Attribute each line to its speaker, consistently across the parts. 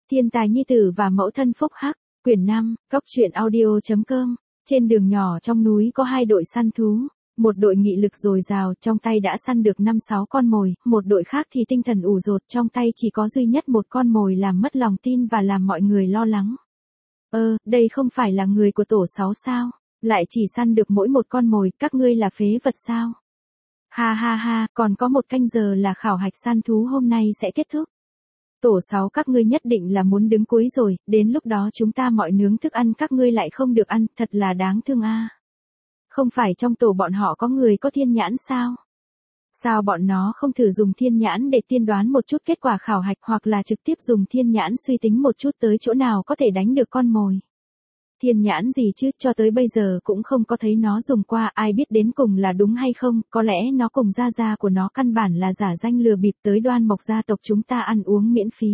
Speaker 1: Thiên tài nhi tử và mẫu thân phúc hắc, quyển 5, Cốc truyện audio.com. Trên đường nhỏ trong núi có hai đội săn thú, một đội nghị lực dồi dào, trong tay đã săn được 5-6 con mồi, một đội khác thì tinh thần ủ dột, trong tay chỉ có duy nhất một con mồi làm mất lòng tin và làm mọi người lo lắng. Đây không phải là người của tổ 6 sao? Lại chỉ săn được mỗi một con mồi, các ngươi là phế vật sao? Ha ha ha, còn có một canh giờ là khảo hạch săn thú hôm nay sẽ kết thúc. Tổ 6 các ngươi nhất định là muốn đứng cuối rồi, đến lúc đó chúng ta mọi nướng thức ăn các ngươi lại không được ăn, thật là đáng thương a. Không phải trong tổ bọn họ có người có thiên nhãn sao? Sao bọn nó không thử dùng thiên nhãn để tiên đoán một chút kết quả khảo hạch hoặc là trực tiếp dùng thiên nhãn suy tính một chút tới chỗ nào có thể đánh được con mồi? Thiên nhãn gì chứ, cho tới bây giờ cũng không có thấy nó dùng qua, ai biết đến cùng là đúng hay không, có lẽ nó cùng gia gia của nó căn bản là giả danh lừa bịp tới Đoan Mộc gia tộc chúng ta ăn uống miễn phí.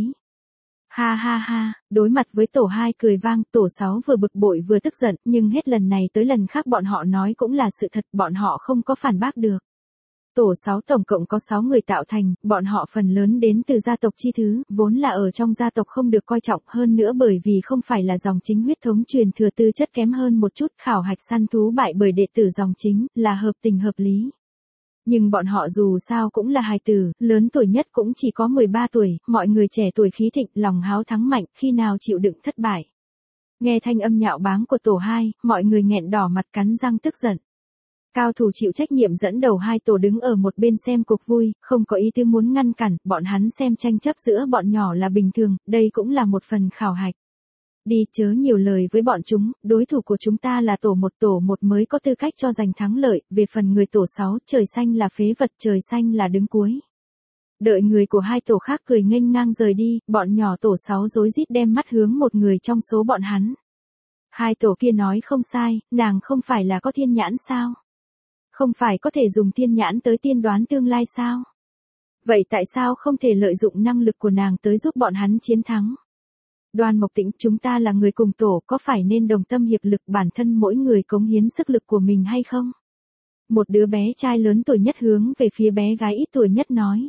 Speaker 1: Ha ha ha, đối mặt với tổ 2 cười vang, tổ 6 vừa bực bội vừa tức giận, nhưng hết lần này tới lần khác bọn họ nói cũng là sự thật, bọn họ không có phản bác được. Tổ 6 tổng cộng có 6 người tạo thành, bọn họ phần lớn đến từ gia tộc chi thứ, vốn là ở trong gia tộc không được coi trọng, hơn nữa bởi vì không phải là dòng chính huyết thống truyền thừa tư chất kém hơn một chút, khảo hạch săn thú bại bởi đệ tử dòng chính, là hợp tình hợp lý. Nhưng bọn họ dù sao cũng là hài tử, lớn tuổi nhất cũng chỉ có 13 tuổi, mọi người trẻ tuổi khí thịnh, lòng háo thắng mạnh, khi nào chịu đựng thất bại. Nghe thanh âm nhạo báng của tổ 2, mọi người nghẹn đỏ mặt cắn răng tức giận. Cao thủ chịu trách nhiệm dẫn đầu hai tổ đứng ở một bên xem cuộc vui, không có ý tư muốn ngăn cản, bọn hắn xem tranh chấp giữa bọn nhỏ là bình thường, đây cũng là một phần khảo hạch. Đi, chớ nhiều lời với bọn chúng, đối thủ của chúng ta là tổ một mới có tư cách cho giành thắng lợi, về phần người tổ 6, trời xanh là phế vật, trời xanh là đứng cuối. Đợi người của hai tổ khác cười nghênh ngang rời đi, bọn nhỏ tổ 6 rối rít đem mắt hướng một người trong số bọn hắn. Hai tổ kia nói không sai, nàng không phải là có thiên nhãn sao? Không phải có thể dùng thiên nhãn tới tiên đoán tương lai sao? Vậy tại sao không thể lợi dụng năng lực của nàng tới giúp bọn hắn chiến thắng? Đoan Mộc Tĩnh, chúng ta là người cùng tổ, có phải nên đồng tâm hiệp lực bản thân mỗi người cống hiến sức lực của mình hay không? Một đứa bé trai lớn tuổi nhất hướng về phía bé gái ít tuổi nhất nói.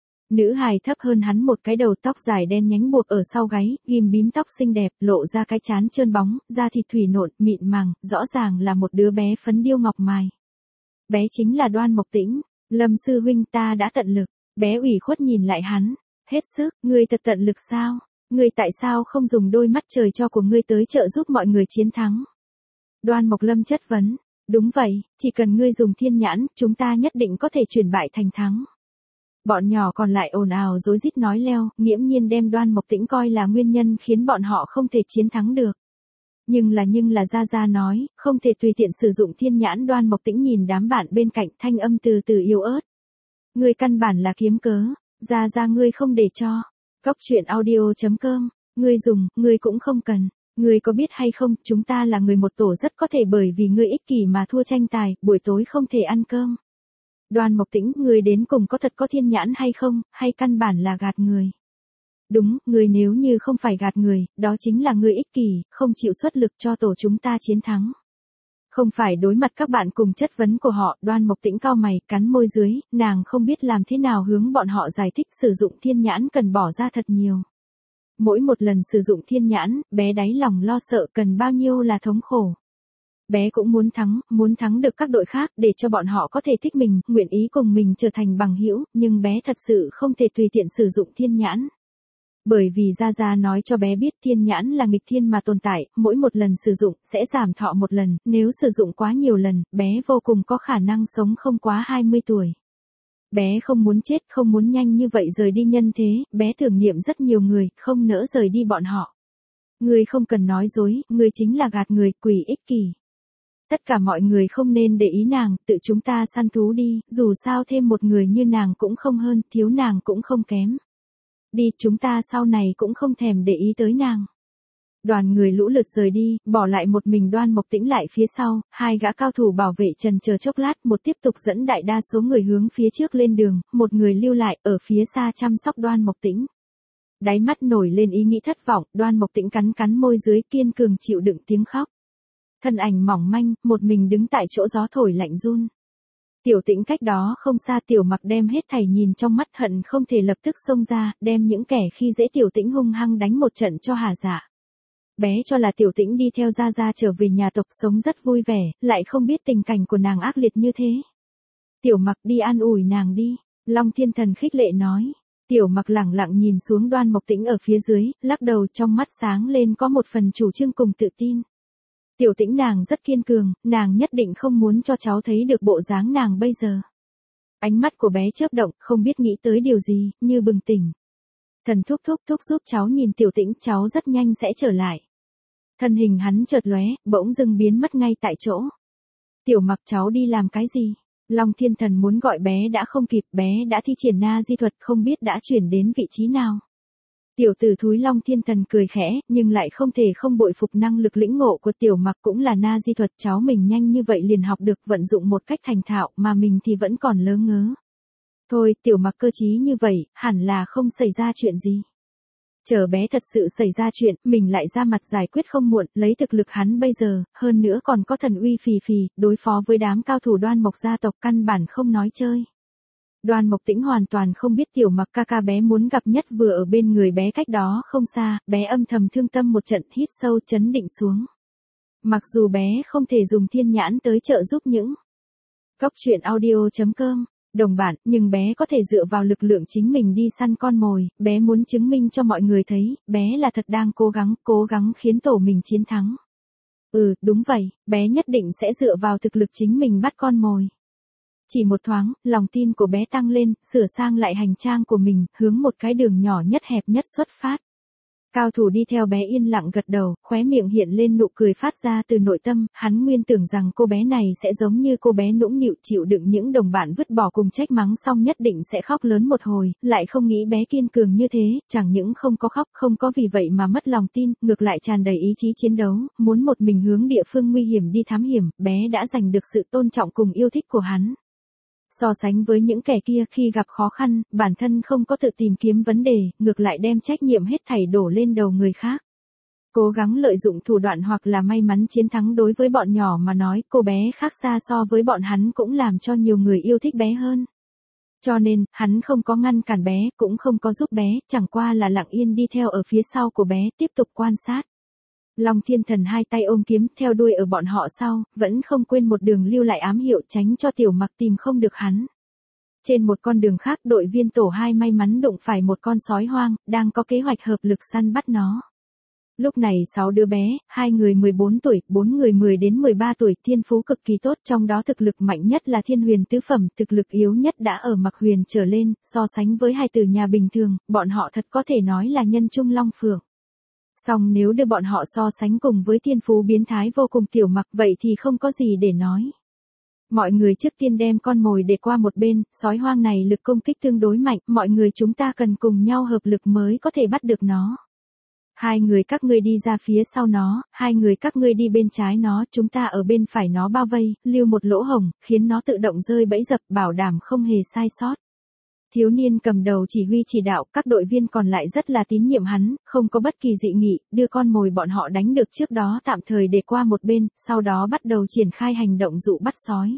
Speaker 1: Nữ hài thấp hơn hắn một cái đầu, tóc dài đen nhánh buộc ở sau gáy, ghim bím tóc xinh đẹp, lộ ra cái trán trơn bóng, da thịt thủy nộn, mịn màng, rõ ràng là một đứa bé phấn điêu ngọc mài. Bé chính là Đoan Mộc Tĩnh. Lâm sư huynh, ta đã tận lực. Bé ủy khuất nhìn lại hắn. Hết sức, ngươi thật tận lực sao? Ngươi tại sao không dùng đôi mắt trời cho của ngươi tới trợ giúp mọi người chiến thắng? Đoan Mộc Lâm chất vấn. Đúng vậy, chỉ cần ngươi dùng thiên nhãn, chúng ta nhất định có thể chuyển bại thành thắng. Bọn nhỏ còn lại ồn ào rối rít nói leo, nghiễm nhiên đem Đoan Mộc Tĩnh coi là nguyên nhân khiến bọn họ không thể chiến thắng được. Nhưng là Gia Gia nói, không thể tùy tiện sử dụng thiên nhãn. Đoan Mộc Tĩnh nhìn đám bạn bên cạnh, thanh âm từ từ yếu ớt. Ngươi căn bản là kiếm cớ, Gia Gia ngươi không để cho. Cốc truyện audio.com, ngươi dùng, ngươi cũng không cần. Ngươi có biết hay không, chúng ta là người một tổ, rất có thể bởi vì ngươi ích kỷ mà thua tranh tài, buổi tối không thể ăn cơm. Đoan Mộc Tĩnh, ngươi đến cùng có thật có thiên nhãn hay không, hay căn bản là gạt người? Đúng, ngươi nếu như không phải gạt người, đó chính là ngươi ích kỷ, không chịu xuất lực cho tổ chúng ta chiến thắng. Không phải đối mặt các bạn cùng chất vấn của họ, Đoan Mộc Tĩnh cau mày, cắn môi dưới, nàng không biết làm thế nào hướng bọn họ giải thích sử dụng thiên nhãn cần bỏ ra thật nhiều. Mỗi một lần sử dụng thiên nhãn, bé đáy lòng lo sợ cần bao nhiêu là thống khổ. Bé cũng muốn thắng được các đội khác để cho bọn họ có thể thích mình, nguyện ý cùng mình trở thành bằng hữu, nhưng bé thật sự không thể tùy tiện sử dụng thiên nhãn. Bởi vì Gia Gia nói cho bé biết thiên nhãn là nghịch thiên mà tồn tại, mỗi một lần sử dụng, sẽ giảm thọ một lần, nếu sử dụng quá nhiều lần, bé vô cùng có khả năng sống không quá 20 tuổi. Bé không muốn chết, không muốn nhanh như vậy rời đi nhân thế, bé tưởng niệm rất nhiều người, không nỡ rời đi bọn họ. Ngươi không cần nói dối, ngươi chính là gạt người, quỷ ích kỷ. Tất cả mọi người không nên để ý nàng, tự chúng ta săn thú đi, dù sao thêm một người như nàng cũng không hơn, thiếu nàng cũng không kém. Đi, chúng ta sau này cũng không thèm để ý tới nàng. Đoàn người lũ lượt rời đi, bỏ lại một mình Đoan Mộc Tĩnh lại phía sau, hai gã cao thủ bảo vệ trần chờ chốc lát, một tiếp tục dẫn đại đa số người hướng phía trước lên đường, một người lưu lại ở phía xa chăm sóc Đoan Mộc Tĩnh. Đáy mắt nổi lên ý nghĩ thất vọng, Đoan Mộc Tĩnh cắn môi dưới, kiên cường chịu đựng tiếng khóc. Thân ảnh mỏng manh, một mình đứng tại chỗ gió thổi lạnh run. Tiểu Tĩnh cách đó không xa. Tiểu Mặc đem hết thảy nhìn trong mắt, hận không thể lập tức xông ra, đem những kẻ khi dễ Tiểu Tĩnh hung hăng đánh một trận cho hả dạ. Bé cho là Tiểu Tĩnh đi theo Gia Gia trở về nhà tộc sống rất vui vẻ, lại không biết tình cảnh của nàng ác liệt như thế. Tiểu Mặc đi an ủi nàng đi, Long Thiên Thần khích lệ nói. Tiểu Mặc lẳng lặng nhìn xuống Đoan Mộc Tĩnh ở phía dưới, lắc đầu, trong mắt sáng lên có một phần chủ trương cùng tự tin. Tiểu Tĩnh nàng rất kiên cường, nàng nhất định không muốn cho cháu thấy được bộ dáng nàng bây giờ. Ánh mắt của bé chớp động, không biết nghĩ tới điều gì, như bừng tỉnh. Thần thúc giúp cháu nhìn Tiểu Tĩnh, cháu rất nhanh sẽ trở lại. Thân hình hắn chợt lóe, bỗng dưng biến mất ngay tại chỗ. Tiểu Mặc, cháu đi làm cái gì? Long Thiên Thần muốn gọi bé đã không kịp, bé đã thi triển na di thuật, không biết đã chuyển đến vị trí nào. Tiểu tử thúi. Long Thiên Thần cười khẽ, nhưng lại không thể không bội phục năng lực lĩnh ngộ của Tiểu Mặc, cũng là na di thuật, cháu mình nhanh như vậy liền học được, vận dụng một cách thành thạo, mà mình thì vẫn còn lớ ngớ. Thôi, Tiểu Mặc cơ trí như vậy, hẳn là không xảy ra chuyện gì. Chờ bé thật sự xảy ra chuyện, mình lại ra mặt giải quyết không muộn, lấy thực lực hắn bây giờ, hơn nữa còn có thần uy phì phì, đối phó với đám cao thủ Đoan Mộc gia tộc căn bản không nói chơi. Đoan Mộc Tĩnh hoàn toàn không biết Tiểu Mặc ca ca bé muốn gặp nhất vừa ở bên người bé cách đó không xa, bé âm thầm thương tâm một trận, hít sâu chấn định xuống. Mặc dù bé không thể dùng thiên nhãn tới trợ giúp những Cốc truyện audio.com đồng bạn, nhưng bé có thể dựa vào lực lượng chính mình đi săn con mồi, bé muốn chứng minh cho mọi người thấy, bé là thật đang cố gắng khiến tổ mình chiến thắng. Đúng vậy, bé nhất định sẽ dựa vào thực lực chính mình bắt con mồi. Chỉ một thoáng, lòng tin của bé tăng lên, sửa sang lại hành trang của mình, hướng một cái đường nhỏ nhất hẹp nhất xuất phát. Cao thủ đi theo bé yên lặng gật đầu, khóe miệng hiện lên nụ cười phát ra từ nội tâm, hắn nguyên tưởng rằng cô bé này sẽ giống như cô bé nũng nịu chịu đựng những đồng bạn vứt bỏ cùng trách mắng xong nhất định sẽ khóc lớn một hồi, lại không nghĩ bé kiên cường như thế, chẳng những không có khóc, không có vì vậy mà mất lòng tin, ngược lại tràn đầy ý chí chiến đấu, muốn một mình hướng địa phương nguy hiểm đi thám hiểm, bé đã giành được sự tôn trọng cùng yêu thích của hắn. So sánh với những kẻ kia khi gặp khó khăn, bản thân không có tự tìm kiếm vấn đề, ngược lại đem trách nhiệm hết thảy đổ lên đầu người khác. Cố gắng lợi dụng thủ đoạn hoặc là may mắn chiến thắng đối với bọn nhỏ mà nói, cô bé khác xa so với bọn hắn cũng làm cho nhiều người yêu thích bé hơn. Cho nên, hắn không có ngăn cản bé, cũng không có giúp bé, chẳng qua là lặng yên đi theo ở phía sau của bé, tiếp tục quan sát. Long Thiên Thần hai tay ôm kiếm, theo đuôi ở bọn họ sau, vẫn không quên một đường lưu lại ám hiệu tránh cho Tiểu Mặc tìm không được hắn. Trên một con đường khác, đội viên tổ 2 may mắn đụng phải một con sói hoang, đang có kế hoạch hợp lực săn bắt nó. Lúc này 6 đứa bé, 2 người 14 tuổi, 4 người 10 đến 13 tuổi, thiên phú cực kỳ tốt, trong đó thực lực mạnh nhất là Thiên Huyền tứ phẩm, thực lực yếu nhất đã ở Mặc Huyền trở lên, so sánh với hai từ nhà bình thường, bọn họ thật có thể nói là nhân trung long phượng. Song nếu đưa bọn họ so sánh cùng với thiên phú biến thái vô cùng Tiểu Mặc, vậy thì không có gì để nói. Mọi người trước tiên đem con mồi để qua một bên, sói hoang này lực công kích tương đối mạnh, mọi người chúng ta cần cùng nhau hợp lực mới có thể bắt được nó. 2 người các ngươi đi ra phía sau nó, 2 người các ngươi đi bên trái nó, chúng ta ở bên phải nó bao vây, lưu một lỗ hổng, khiến nó tự động rơi bẫy dập, bảo đảm không hề sai sót. Thiếu niên cầm đầu chỉ huy chỉ đạo, các đội viên còn lại rất là tín nhiệm hắn, không có bất kỳ dị nghị, đưa con mồi bọn họ đánh được trước đó tạm thời để qua một bên, sau đó bắt đầu triển khai hành động dụ bắt sói.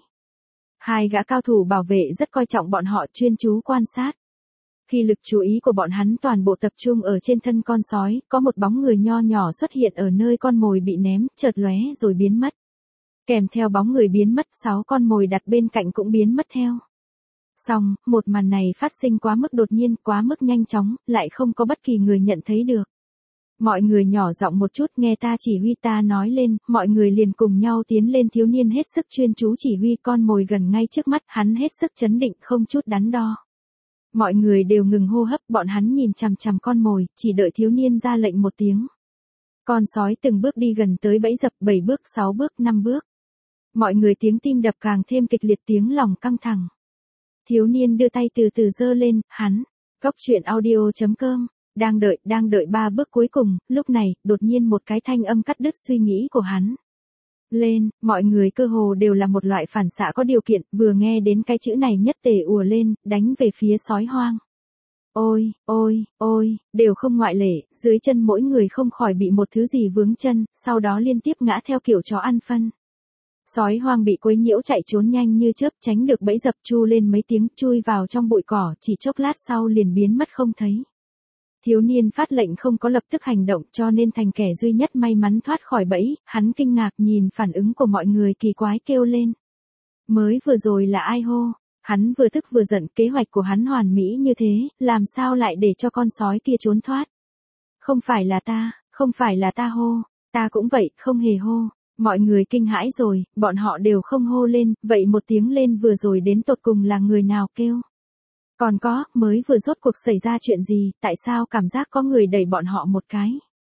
Speaker 1: 2 gã cao thủ bảo vệ rất coi trọng bọn họ, chuyên chú quan sát. Khi lực chú ý của bọn hắn toàn bộ tập trung ở trên thân con sói, có một bóng người nho nhỏ xuất hiện ở nơi con mồi bị ném, chợt lóe rồi biến mất. Kèm theo bóng người biến mất, 6 con mồi đặt bên cạnh cũng biến mất theo. Xong, một màn này phát sinh quá mức đột nhiên, quá mức nhanh chóng, lại không có bất kỳ người nhận thấy được. Mọi người nhỏ giọng một chút, nghe ta chỉ huy, ta nói lên, mọi người liền cùng nhau tiến lên. Thiếu niên hết sức chuyên chú chỉ huy, con mồi gần ngay trước mắt, hắn hết sức chấn định, không chút đắn đo. Mọi người đều ngừng hô hấp, bọn hắn nhìn chằm chằm con mồi, chỉ đợi thiếu niên ra lệnh một tiếng. Con sói từng bước đi gần tới bẫy dập, 7 bước, 6 bước, 5 bước. Mọi người tiếng tim đập càng thêm kịch liệt, tiếng lòng căng thẳng. Thiếu niên đưa tay từ từ giơ lên, hắn, Cốc truyện audio.com, đang đợi 3 bước cuối cùng, lúc này, đột nhiên một cái thanh âm cắt đứt suy nghĩ của hắn. Lên, mọi người cơ hồ đều là một loại phản xạ có điều kiện, vừa nghe đến cái chữ này nhất tề ùa lên, đánh về phía sói hoang. Ôi, đều không ngoại lệ, dưới chân mỗi người không khỏi bị một thứ gì vướng chân, sau đó liên tiếp ngã theo kiểu chó ăn phân. Sói hoang bị quấy nhiễu chạy trốn nhanh như chớp, tránh được bẫy dập, chu lên mấy tiếng, chui vào trong bụi cỏ, chỉ chốc lát sau liền biến mất không thấy. Thiếu niên phát lệnh không có lập tức hành động, cho nên thành kẻ duy nhất may mắn thoát khỏi bẫy. Hắn kinh ngạc nhìn phản ứng của mọi người, kỳ quái kêu lên. Mới vừa rồi là ai hô? Hắn vừa tức vừa giận, kế hoạch của hắn hoàn mỹ như thế, làm sao lại để cho con sói kia trốn thoát? Không phải là ta hô, ta cũng vậy, không hề hô. Mọi người kinh hãi rồi, bọn họ đều không hô lên, vậy một tiếng lên vừa rồi đến tột cùng là người nào kêu? Còn có, mới vừa rốt cuộc xảy ra chuyện gì, tại sao cảm giác có người đẩy bọn họ một cái?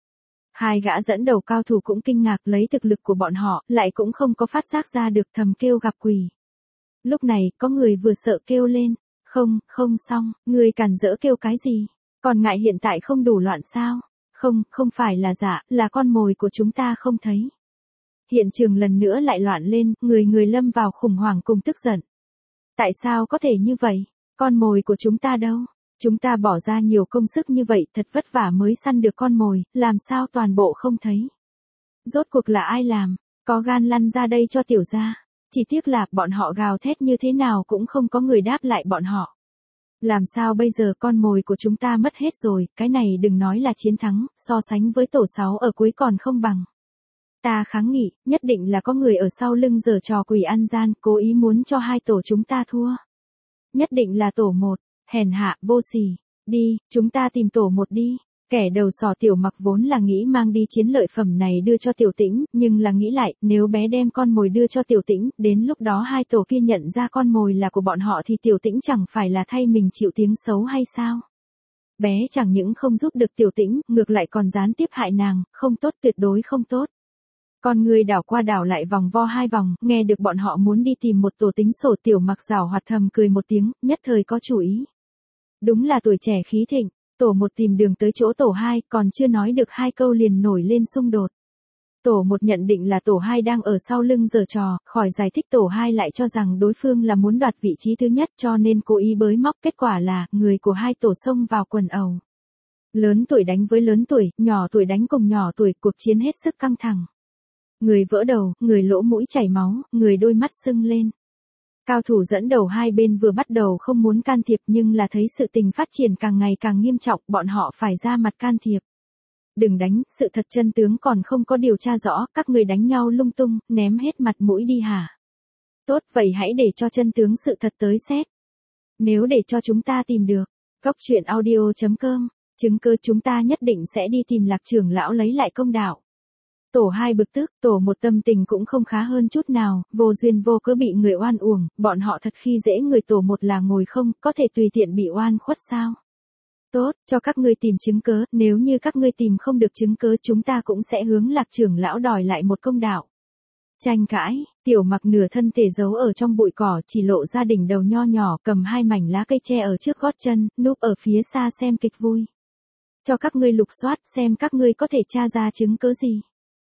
Speaker 1: Hai gã dẫn đầu cao thủ cũng kinh ngạc, lấy thực lực của bọn họ, lại cũng không có phát giác ra được, thầm kêu gặp quỷ. Lúc này, có người vừa sợ kêu lên, không xong, người cản rỡ kêu cái gì? Còn ngại hiện tại không đủ loạn sao? Không phải là giả, là con mồi của chúng ta không thấy. Hiện trường lần nữa lại loạn lên, người lâm vào khủng hoảng cùng tức giận. Tại sao có thể như vậy? Con mồi của chúng ta đâu? Chúng ta bỏ ra nhiều công sức như vậy, thật vất vả mới săn được con mồi, làm sao toàn bộ không thấy? Rốt cuộc là ai làm? Có gan lăn ra đây cho tiểu gia. Chỉ tiếc là, bọn họ gào thét như thế nào cũng không có người đáp lại bọn họ. Làm sao bây giờ, con mồi của chúng ta mất hết rồi, cái này đừng nói là chiến thắng, so sánh với tổ 6 ở cuối còn không bằng. Ta kháng nghị, nhất định là có người ở sau lưng giở trò quỷ ăn gian, cố ý muốn cho hai tổ chúng ta thua. Nhất định là tổ 1, hèn hạ, vô sỉ. Đi, chúng ta tìm tổ 1 đi. Kẻ đầu sỏ Tiểu Mặc vốn là nghĩ mang đi chiến lợi phẩm này đưa cho Tiểu Tĩnh, nhưng là nghĩ lại, nếu bé đem con mồi đưa cho Tiểu Tĩnh, đến lúc đó hai tổ kia nhận ra con mồi là của bọn họ thì Tiểu Tĩnh chẳng phải là thay mình chịu tiếng xấu hay sao? Bé chẳng những không giúp được Tiểu Tĩnh, ngược lại còn gián tiếp hại nàng, không tốt, tuyệt đối không tốt. Con người đảo qua đảo lại vòng vo hai vòng, nghe được bọn họ muốn đi tìm một tổ tính sổ, Tiểu Mặc giảo hoạt thầm cười một tiếng, nhất thời có chủ ý. Đúng là tuổi trẻ khí thịnh, tổ 1 tìm đường tới chỗ tổ 2, còn chưa nói được hai câu liền nổi lên xung đột. Tổ 1 nhận định là tổ 2 đang ở sau lưng giở trò, khỏi giải thích tổ 2 lại cho rằng đối phương là muốn đoạt vị trí thứ nhất, cho nên cố ý bới móc, kết quả là, người của hai tổ xông vào quần ẩu. Lớn tuổi đánh với lớn tuổi, nhỏ tuổi đánh cùng nhỏ tuổi, cuộc chiến hết sức căng thẳng. Người vỡ đầu, người lỗ mũi chảy máu, người đôi mắt sưng lên. Cao thủ dẫn đầu hai bên vừa bắt đầu không muốn can thiệp, nhưng là thấy sự tình phát triển càng ngày càng nghiêm trọng, bọn họ phải ra mặt can thiệp. Đừng đánh, sự thật chân tướng còn không có điều tra rõ, các người đánh nhau lung tung, ném hết mặt mũi đi hả? Tốt, vậy hãy để cho chân tướng sự thật tới xét. Nếu để cho chúng ta tìm được, goctruyện.audio.com, chứng cứ chúng ta nhất định sẽ đi tìm Lạc trưởng lão lấy lại công đạo. Tổ 2 bực tức, tổ 1 tâm tình cũng không khá hơn chút nào, vô duyên vô cớ bị người oan uổng, bọn họ thật khi dễ người. Tổ 1 là ngồi không, có thể tùy tiện bị oan khuất sao? Tốt, cho các ngươi tìm chứng cớ, nếu như các ngươi tìm không được chứng cớ chúng ta cũng sẽ hướng Lạc trưởng lão đòi lại một công đạo. Tranh cãi, Tiểu Mặc nửa thân thể giấu ở trong bụi cỏ, chỉ lộ ra đỉnh đầu nho nhỏ, cầm hai mảnh lá cây tre ở trước gót chân, núp ở phía xa xem kịch vui. Cho các ngươi lục soát xem các ngươi có thể tra ra chứng cớ gì.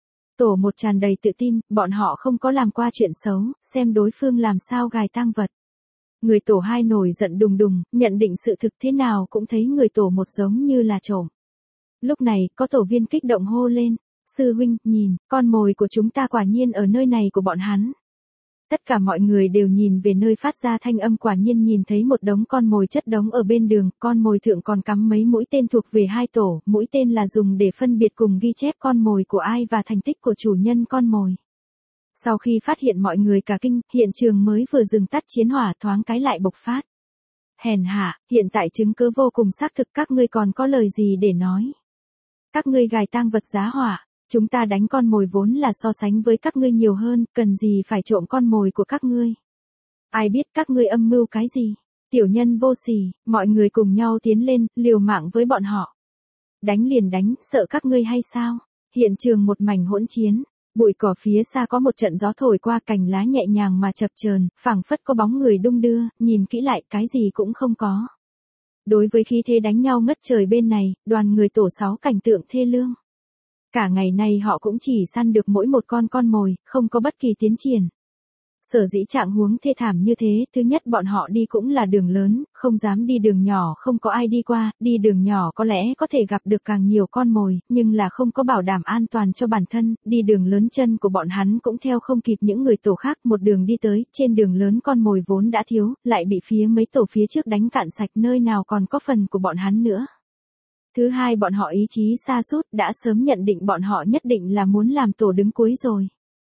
Speaker 1: Tổ 1 tràn đầy tự tin, bọn họ không có làm qua chuyện xấu, xem đối phương làm sao gài tang vật. Người tổ 2 nổi giận đùng đùng, nhận định sự thực thế nào cũng thấy người tổ 1 giống như là trộm. Lúc này, có tổ viên kích động hô lên, sư huynh, nhìn, con mồi của chúng ta quả nhiên ở nơi này của bọn hắn. Tất cả mọi người đều nhìn về nơi phát ra thanh âm, quả nhiên nhìn thấy một đống con mồi chất đống ở bên đường, con mồi thượng còn cắm mấy mũi tên thuộc về hai tổ, mũi tên là dùng để phân biệt cùng ghi chép con mồi của ai và thành tích của chủ nhân con mồi. Sau khi phát hiện mọi người cả kinh, hiện trường mới vừa dừng tắt chiến hỏa thoáng cái lại bộc phát. Hèn hạ, hiện tại chứng cứ vô cùng xác thực, các ngươi còn có lời gì để nói? Các ngươi gài tang vật giá hỏa. Chúng ta đánh con mồi vốn là so sánh với các ngươi nhiều hơn, cần gì phải trộm con mồi của các ngươi. Ai biết các ngươi âm mưu cái gì? Tiểu nhân vô sỉ, mọi người cùng nhau tiến lên, liều mạng với bọn họ. Đánh liền đánh, sợ các ngươi hay sao? Hiện trường một mảnh hỗn chiến, bụi cỏ phía xa có một trận gió thổi qua, cành lá nhẹ nhàng mà chập chờn, phảng phất có bóng người đung đưa, nhìn kỹ lại cái gì cũng không có. Đối với khí thế đánh nhau ngất trời bên này, đoàn người tổ 6 cảnh tượng thê lương. Cả ngày nay họ cũng chỉ săn được mỗi một con mồi, không có bất kỳ tiến triển. Sở dĩ trạng huống thê thảm như thế, thứ nhất bọn họ đi cũng là đường lớn, không dám đi đường nhỏ không có ai đi qua, đi đường nhỏ có lẽ có thể gặp được càng nhiều con mồi, nhưng là không có bảo đảm an toàn cho bản thân, đi đường lớn chân của bọn hắn cũng theo không kịp những người tổ khác, một đường đi tới, trên đường lớn con mồi vốn đã thiếu, lại bị phía mấy tổ phía trước đánh cạn sạch, nơi nào còn có phần của bọn hắn nữa. Thứ hai bọn họ ý chí sa sút, đã sớm nhận định bọn họ nhất định là muốn làm tổ đứng cuối rồi.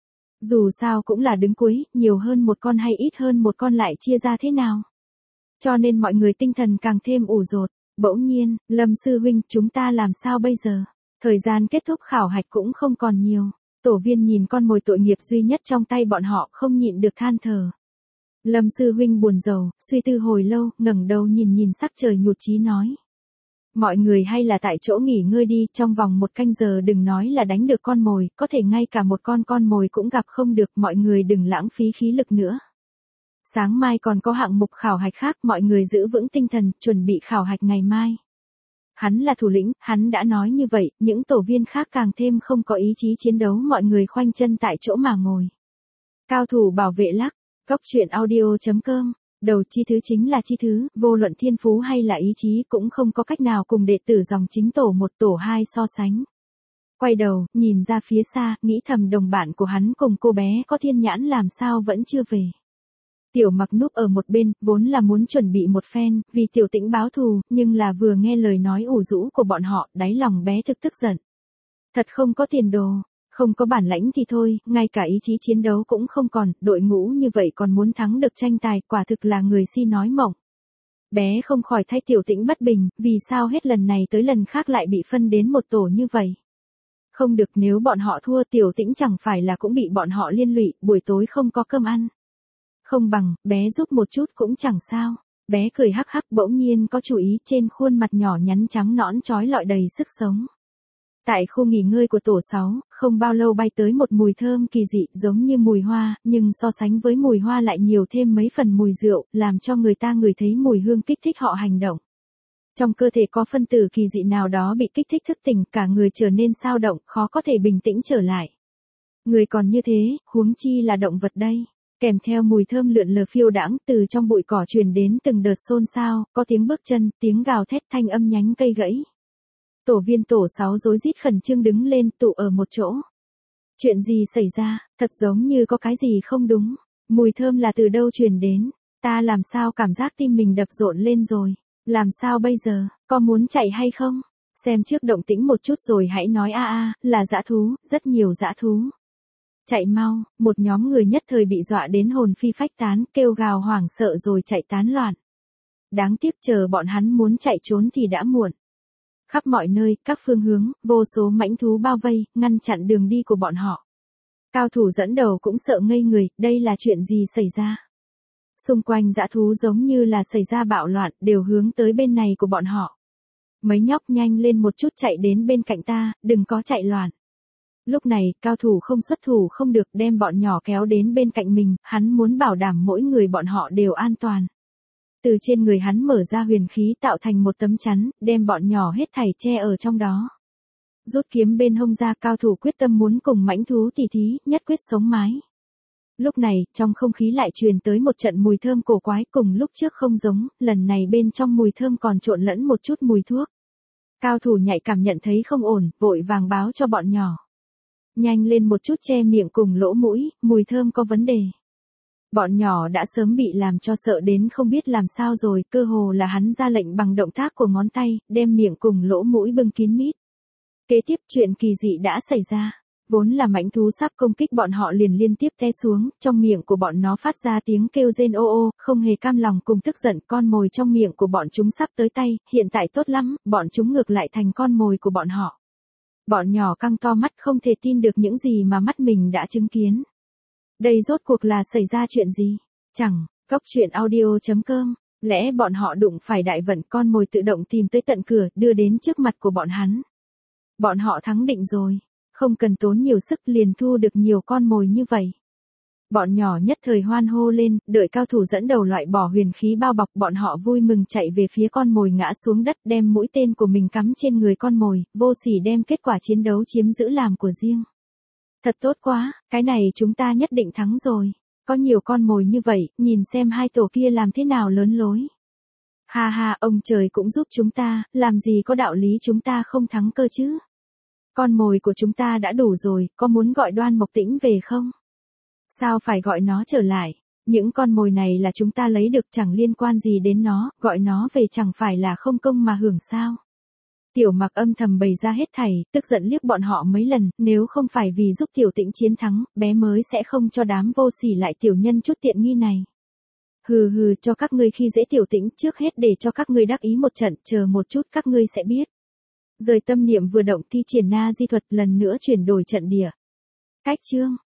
Speaker 1: Dù sao cũng là đứng cuối, nhiều hơn một con hay ít hơn một con lại chia ra thế nào. Cho nên mọi người tinh thần càng thêm ủ dột. Bỗng nhiên, Lâm sư huynh, chúng ta làm sao bây giờ? Thời gian kết thúc khảo hạch cũng không còn nhiều. Tổ viên nhìn con mồi tội nghiệp duy nhất trong tay bọn họ, không nhịn được than thở. Lâm sư huynh buồn rầu, suy tư hồi lâu, ngẩng đầu nhìn sắc trời nhụt chí nói. Mọi người hay là tại chỗ nghỉ ngơi đi, trong vòng 1 canh giờ đừng nói là đánh được con mồi, có thể ngay cả một con mồi cũng gặp không được, mọi người đừng lãng phí khí lực nữa. Sáng mai còn có hạng mục khảo hạch khác, mọi người giữ vững tinh thần, chuẩn bị khảo hạch ngày mai. Hắn là thủ lĩnh, hắn đã nói như vậy, những tổ viên khác càng thêm không có ý chí chiến đấu, mọi người khoanh chân tại chỗ mà ngồi. Cao thủ bảo vệ lắc, góc truyện audio.com. Đầu chi thứ chính là chi thứ, vô luận thiên phú hay là ý chí cũng không có cách nào cùng đệ tử dòng chính tổ 1 tổ 2 so sánh. Quay đầu, nhìn ra phía xa, nghĩ thầm đồng bạn của hắn cùng cô bé có thiên nhãn làm sao vẫn chưa về. Tiểu Mặc núp ở một bên, vốn là muốn chuẩn bị một phen, vì Tiểu Tĩnh báo thù, nhưng là vừa nghe lời nói ủ rũ của bọn họ, đáy lòng bé thực tức giận. Thật không có tiền đồ. Không có bản lãnh thì thôi, ngay cả ý chí chiến đấu cũng không còn, đội ngũ như vậy còn muốn thắng được tranh tài, quả thực là người si nói mộng. Bé không khỏi thay Tiểu Tĩnh bất bình, vì sao hết lần này tới lần khác lại bị phân đến một tổ như vậy. Không được, nếu bọn họ thua Tiểu Tĩnh chẳng phải là cũng bị bọn họ liên lụy, buổi tối không có cơm ăn. Không bằng, bé giúp một chút cũng chẳng sao. Bé cười hắc hắc, bỗng nhiên có chú ý, trên khuôn mặt nhỏ nhắn trắng nõn trói lọi đầy sức sống. Tại khu nghỉ ngơi của tổ 6, không bao lâu bay tới một mùi thơm kỳ dị giống như mùi hoa, nhưng so sánh với mùi hoa lại nhiều thêm mấy phần mùi rượu, làm cho người ta ngửi thấy mùi hương kích thích họ hành động. Trong cơ thể có phân tử kỳ dị nào đó bị kích thích thức tỉnh, cả người trở nên xao động, khó có thể bình tĩnh trở lại. Người còn như thế, huống chi là động vật đây. Kèm theo mùi thơm lượn lờ phiêu đãng, từ trong bụi cỏ truyền đến từng đợt xôn xao, có tiếng bước chân, tiếng gào thét, thanh âm nhánh cây gãy. Tổ viên tổ 6 rối rít khẩn trương đứng lên, tụ ở một chỗ. Chuyện gì xảy ra, thật giống như có cái gì không đúng. Mùi thơm là từ đâu truyền đến, ta làm sao cảm giác tim mình đập rộn lên rồi. Làm sao bây giờ, có muốn chạy hay không? Xem trước động tĩnh một chút rồi hãy nói là dã thú, rất nhiều dã thú. Chạy mau, một nhóm người nhất thời bị dọa đến hồn phi phách tán, kêu gào hoảng sợ rồi chạy tán loạn. Đáng tiếc chờ bọn hắn muốn chạy trốn thì đã muộn. Khắp mọi nơi, các phương hướng, vô số mãnh thú bao vây, ngăn chặn đường đi của bọn họ. Cao thủ dẫn đầu cũng sợ ngây người, đây là chuyện gì xảy ra? Xung quanh dã thú giống như là xảy ra bạo loạn, đều hướng tới bên này của bọn họ. Mấy nhóc nhanh lên một chút chạy đến bên cạnh ta, đừng có chạy loạn. Lúc này, cao thủ không xuất thủ không được, đem bọn nhỏ kéo đến bên cạnh mình, hắn muốn bảo đảm mỗi người bọn họ đều an toàn. Từ trên người hắn mở ra huyền khí tạo thành một tấm chắn, đem bọn nhỏ hết thảy che ở trong đó. Rút kiếm bên hông ra, cao thủ quyết tâm muốn cùng mãnh thú tỉ thí, nhất quyết sống mái. Lúc này, trong không khí lại truyền tới một trận mùi thơm cổ quái, cùng lúc trước không giống, lần này bên trong mùi thơm còn trộn lẫn một chút mùi thuốc. Cao thủ nhạy cảm nhận thấy không ổn, vội vàng báo cho bọn nhỏ. Nhanh lên một chút che miệng cùng lỗ mũi, mùi thơm có vấn đề. Bọn nhỏ đã sớm bị làm cho sợ đến không biết làm sao rồi, cơ hồ là hắn ra lệnh bằng động tác của ngón tay, đem miệng cùng lỗ mũi bưng kín mít. Kế tiếp chuyện kỳ dị đã xảy ra. Vốn là mãnh thú sắp công kích bọn họ liền liên tiếp té xuống, trong miệng của bọn nó phát ra tiếng kêu rên ô ô, không hề cam lòng cùng tức giận, con mồi trong miệng của bọn chúng sắp tới tay, hiện tại tốt lắm, bọn chúng ngược lại thành con mồi của bọn họ. Bọn nhỏ căng to mắt không thể tin được những gì mà mắt mình đã chứng kiến. Đây rốt cuộc là xảy ra chuyện gì? Chẳng, góc truyện audio.com, lẽ bọn họ đụng phải đại vận, con mồi tự động tìm tới tận cửa, đưa đến trước mặt của bọn hắn. Bọn họ thắng định rồi, không cần tốn nhiều sức liền thu được nhiều con mồi như vậy. Bọn nhỏ nhất thời hoan hô lên, đợi cao thủ dẫn đầu loại bỏ huyền khí bao bọc, bọn họ vui mừng chạy về phía con mồi ngã xuống đất, đem mũi tên của mình cắm trên người con mồi, vô sỉ đem kết quả chiến đấu chiếm giữ làm của riêng. Thật tốt quá, cái này chúng ta nhất định thắng rồi. Có nhiều con mồi như vậy, nhìn xem hai tổ kia làm thế nào lớn lối. Ha ha, ông trời cũng giúp chúng ta, làm gì có đạo lý chúng ta không thắng cơ chứ. Con mồi của chúng ta đã đủ rồi, có muốn gọi Đoan Mộc Tĩnh về không? Sao phải gọi nó trở lại? Những con mồi này là chúng ta lấy được chẳng liên quan gì đến nó, gọi nó về chẳng phải là không công mà hưởng sao? Tiểu Mặc âm thầm bày ra hết thảy, tức giận liếc bọn họ mấy lần, nếu không phải vì giúp Tiểu Tĩnh chiến thắng, bé mới sẽ không cho đám vô sỉ lại tiểu nhân chút tiện nghi này. Hừ hừ, cho các ngươi khi dễ Tiểu Tĩnh, trước hết để cho các ngươi đắc ý một trận, chờ một chút các ngươi sẽ biết. Rời tâm niệm vừa động thi triển na di thuật lần nữa chuyển đổi trận địa. Cách chương